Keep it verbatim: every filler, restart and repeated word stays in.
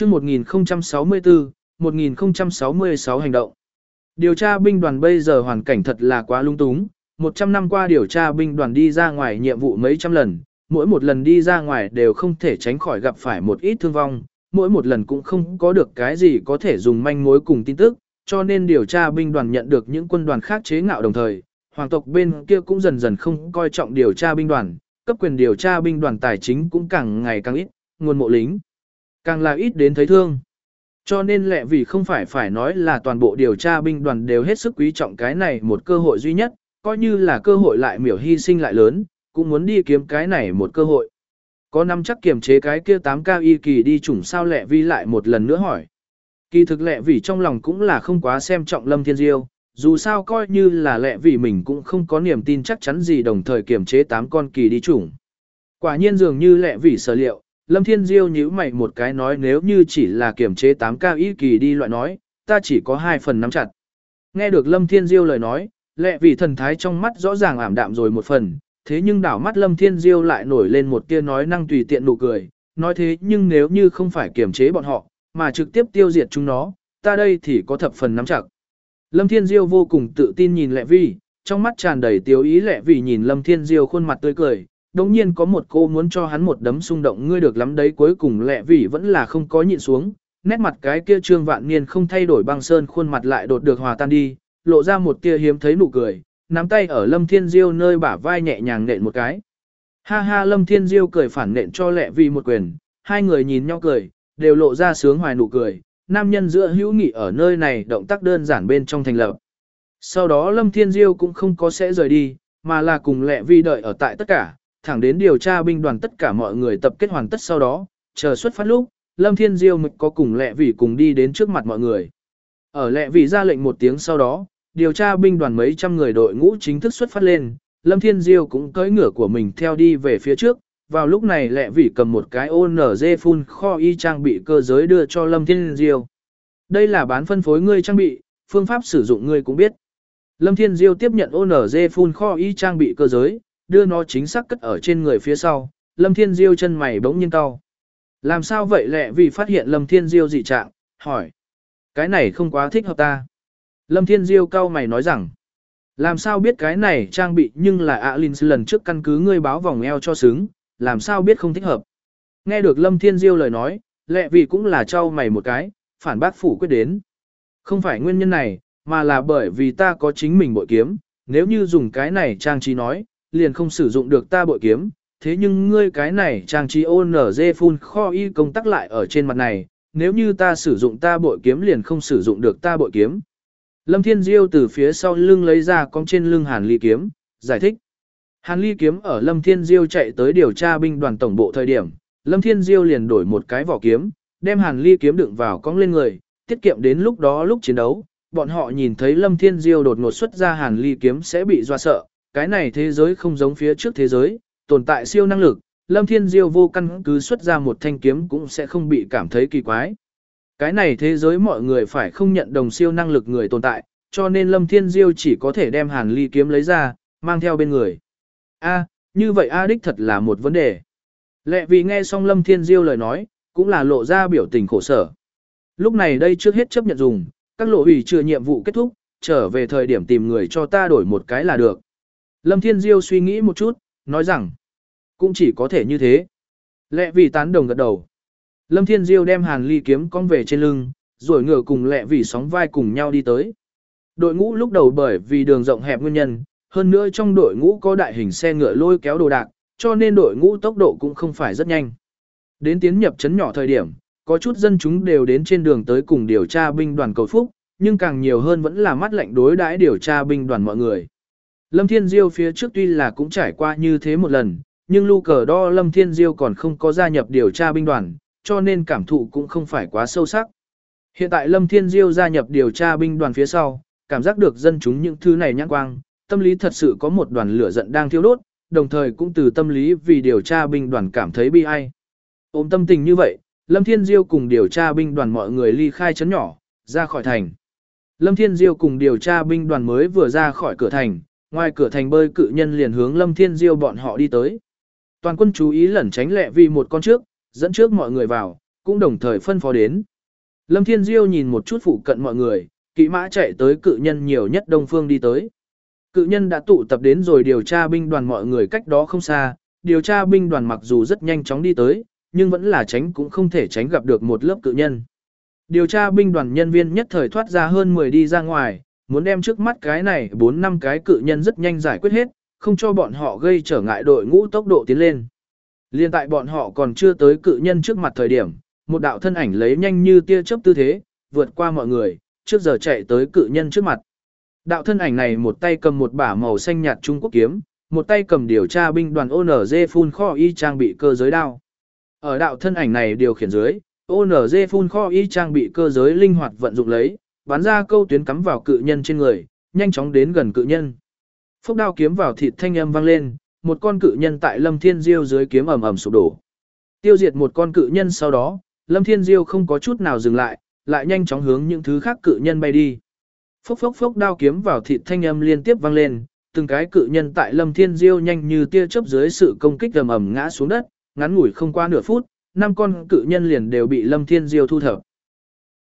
Chương một nghìn không trăm sáu mươi tư, một nghìn không trăm sáu mươi sáu hành động. Điều tra binh đoàn bây giờ hoàn cảnh thật là quá lung túng, một trăm năm qua điều tra binh đoàn đi ra ngoài nhiệm vụ mấy trăm lần, mỗi một lần đi ra ngoài đều không thể tránh khỏi gặp phải một ít thương vong, mỗi một lần cũng không có được cái gì có thể dùng manh mối cùng tin tức, cho nên điều tra binh đoàn nhận được những quân đoàn khác chế ngạo đồng thời, hoàng tộc bên kia cũng dần dần không coi trọng điều tra binh đoàn, cấp quyền điều tra binh đoàn tài chính cũng càng ngày càng ít, nguồn mộ lính càng là ít đến thấy thương. Cho nên lẽ vì không phải phải nói là toàn bộ điều tra binh đoàn đều hết sức quý trọng cái này một cơ hội duy nhất, coi như là cơ hội lại miểu hy sinh lại lớn, cũng muốn đi kiếm cái này một cơ hội. Có năm chắc kiềm chế cái kia tám cao y kỳ đi chủng sao lẹ vi lại một lần nữa hỏi. Kỳ thực lẹ vì trong lòng cũng là không quá xem trọng Lâm Thiên Diêu, dù sao coi như là lẹ vì mình cũng không có niềm tin chắc chắn gì đồng thời kiềm chế tám con kỳ đi chủng. Quả nhiên dường như lẹ vì sở liệu, Lâm Thiên Diêu nhíu mày một cái nói nếu như chỉ là kiềm chế tám cao y kỳ đi loại nói, ta chỉ có hai phần nắm chặt. Nghe được Lâm Thiên Diêu lời nói, lẹ vì thần thái trong mắt rõ ràng ảm đạm rồi một phần, thế nhưng đảo mắt Lâm Thiên Diêu lại nổi lên một tia nói năng tùy tiện nụ cười, nói thế nhưng nếu như không phải kiềm chế bọn họ, mà trực tiếp tiêu diệt chúng nó, ta đây thì có thập phần nắm chặt. Lâm Thiên Diêu vô cùng tự tin nhìn lẹ vi, trong mắt tràn đầy tiêu ý lẹ vì nhìn Lâm Thiên Diêu khuôn mặt tươi cười, đồng nhiên có một cô muốn cho hắn một đấm xung động ngươi được lắm đấy cuối cùng lẹ vì vẫn là không có nhịn xuống, nét mặt cái kia trương vạn niên không thay đổi băng sơn khuôn mặt lại đột được hòa tan đi, lộ ra một tia hiếm thấy nụ cười, nắm tay ở Lâm Thiên Diêu nơi bả vai nhẹ nhàng nện một cái. Ha ha Lâm Thiên Diêu cười phản nện cho lẹ vì một quyền, hai người nhìn nhau cười, đều lộ ra sướng hoài nụ cười, nam nhân giữa hữu nghị ở nơi này động tác đơn giản bên trong thành lập. Sau đó Lâm Thiên Diêu cũng không có sẽ rời đi, mà là cùng lẹ vi đợi ở tại tất cả, thẳng đến điều tra binh đoàn tất cả mọi người tập kết hoàn tất sau đó, chờ xuất phát lúc, Lâm Thiên Diêu mới có cùng lẹ vi cùng đi đến trước mặt mọi người. Ở lẹ vi ra lệnh một tiếng sau đó, điều tra binh đoàn mấy trăm người đội ngũ chính thức xuất phát lên, Lâm Thiên Diêu cũng cưỡi ngựa của mình theo đi về phía trước, vào lúc này lẹ vi cầm một cái ô en giê phun kho y trang bị cơ giới đưa cho Lâm Thiên Diêu. Đây là bán phân phối ngươi trang bị, phương pháp sử dụng ngươi cũng biết. Lâm Thiên Diêu tiếp nhận ô en giê phun kho y trang bị cơ giới, đưa nó chính xác cất ở trên người phía sau, Lâm Thiên Diêu chân mày bỗng nhiên cau. Làm sao vậy lẹ vì phát hiện Lâm Thiên Diêu dị trạng, hỏi. Cái này không quá thích hợp ta. Lâm Thiên Diêu cau mày nói rằng, làm sao biết cái này trang bị nhưng là Alin lần trước căn cứ ngươi báo vòng eo cho xứng, làm sao biết không thích hợp. Nghe được Lâm Thiên Diêu lời nói, lẹ vì cũng là trao mày một cái, phản bác phủ quyết đến. Không phải nguyên nhân này, mà là bởi vì ta có chính mình bội kiếm, nếu như dùng cái này trang trí nói, liền không sử dụng được ta bội kiếm, thế nhưng ngươi cái này trang trí ô en giê phun kho y công tắc lại ở trên mặt này, nếu như ta sử dụng ta bội kiếm liền không sử dụng được ta bội kiếm. Lâm Thiên Diêu từ phía sau lưng lấy ra cong trên lưng Hàn Ly kiếm, giải thích. Hàn Ly kiếm ở Lâm Thiên Diêu chạy tới điều tra binh đoàn tổng bộ thời điểm, Lâm Thiên Diêu liền đổi một cái vỏ kiếm, đem Hàn Ly kiếm đựng vào cong lên người, tiết kiệm đến lúc đó lúc chiến đấu, bọn họ nhìn thấy Lâm Thiên Diêu đột ngột xuất ra Hàn Ly kiếm sẽ bị dọa sợ, cái này thế giới không giống phía trước thế giới, tồn tại siêu năng lực, Lâm Thiên Diêu vô căn cứ xuất ra một thanh kiếm cũng sẽ không bị cảm thấy kỳ quái. Cái này thế giới mọi người phải không nhận đồng siêu năng lực người tồn tại, cho nên Lâm Thiên Diêu chỉ có thể đem Hàn Ly kiếm lấy ra, mang theo bên người. A, như vậy A đích thật là một vấn đề. Lẹ vì nghe xong Lâm Thiên Diêu lời nói, cũng là lộ ra biểu tình khổ sở. Lúc này đây trước hết chấp nhận dùng, các lộ ủy chưa nhiệm vụ kết thúc, trở về thời điểm tìm người cho ta đổi một cái là được. Lâm Thiên Diêu suy nghĩ một chút, nói rằng, cũng chỉ có thể như thế. Lẹ vì tán đồng gật đầu. Lâm Thiên Diêu đem Hàn Ly kiếm cong về trên lưng, rồi ngửa cùng lẹ vì sóng vai cùng nhau đi tới. Đội ngũ lúc đầu bởi vì đường rộng hẹp nguyên nhân, hơn nữa trong đội ngũ có đại hình xe ngựa lôi kéo đồ đạc, cho nên đội ngũ tốc độ cũng không phải rất nhanh. Đến tiến nhập trấn nhỏ thời điểm, có chút dân chúng đều đến trên đường tới cùng điều tra binh đoàn cầu phúc, nhưng càng nhiều hơn vẫn là mắt lạnh đối đãi điều tra binh đoàn mọi người. Lâm Thiên Diêu phía trước tuy là cũng trải qua như thế một lần, nhưng lưu cờ đo Lâm Thiên Diêu còn không có gia nhập điều tra binh đoàn, cho nên cảm thụ cũng không phải quá sâu sắc. Hiện tại Lâm Thiên Diêu gia nhập điều tra binh đoàn phía sau, cảm giác được dân chúng những thứ này nhãn quang, tâm lý thật sự có một đoàn lửa giận đang thiêu đốt, đồng thời cũng từ tâm lý vì điều tra binh đoàn cảm thấy bi ai. Ôm tâm tình như vậy, Lâm Thiên Diêu cùng điều tra binh đoàn mọi người ly khai trấn nhỏ, ra khỏi thành. Lâm Thiên Diêu cùng điều tra binh đoàn mới vừa ra khỏi cửa thành, ngoài cửa thành bơi cự nhân liền hướng Lâm Thiên Diêu bọn họ đi tới. Toàn quân chú ý lẩn tránh lẹ vì một con trước, dẫn trước mọi người vào, cũng đồng thời phân phó đến. Lâm Thiên Diêu nhìn một chút phụ cận mọi người, kỵ mã chạy tới cự nhân nhiều nhất đông phương đi tới. Cự nhân đã tụ tập đến rồi điều tra binh đoàn mọi người cách đó không xa, điều tra binh đoàn mặc dù rất nhanh chóng đi tới, nhưng vẫn là tránh cũng không thể tránh gặp được một lớp cự nhân. Điều tra binh đoàn nhân viên nhất thời thoát ra hơn mười đi ra ngoài, muốn đem trước mắt cái này bốn năm cái cự nhân rất nhanh giải quyết hết, không cho bọn họ gây trở ngại đội ngũ tốc độ tiến lên. Liên tại bọn họ còn chưa tới cự nhân trước mặt thời điểm, một đạo thân ảnh lấy nhanh như tia chớp tư thế, vượt qua mọi người, trước giờ chạy tới cự nhân trước mặt. Đạo thân ảnh này một tay cầm một bả màu xanh nhạt Trung Quốc kiếm, một tay cầm điều tra binh đoàn ô en giê phun kho y trang bị cơ giới đao. Ở đạo thân ảnh này điều khiển dưới, ô en giê phun kho y trang bị cơ giới linh hoạt vận dụng lấy, bắn ra câu tuyến cắm vào cự nhân trên người, nhanh chóng đến gần cự nhân. Phốc đao kiếm vào thịt thanh âm vang lên, một con cự nhân tại Lâm Thiên Diêu dưới kiếm ầm ầm sụp đổ. Tiêu diệt một con cự nhân sau đó, Lâm Thiên Diêu không có chút nào dừng lại, lại nhanh chóng hướng những thứ khác cự nhân bay đi. Phốc phốc phốc đao kiếm vào thịt thanh âm liên tiếp vang lên, từng cái cự nhân tại Lâm Thiên Diêu nhanh như tia chớp dưới sự công kích ầm ầm ngã xuống đất, ngắn ngủi không qua nửa phút, năm con cự nhân liền đều bị Lâm Thiên Diêu thu thập.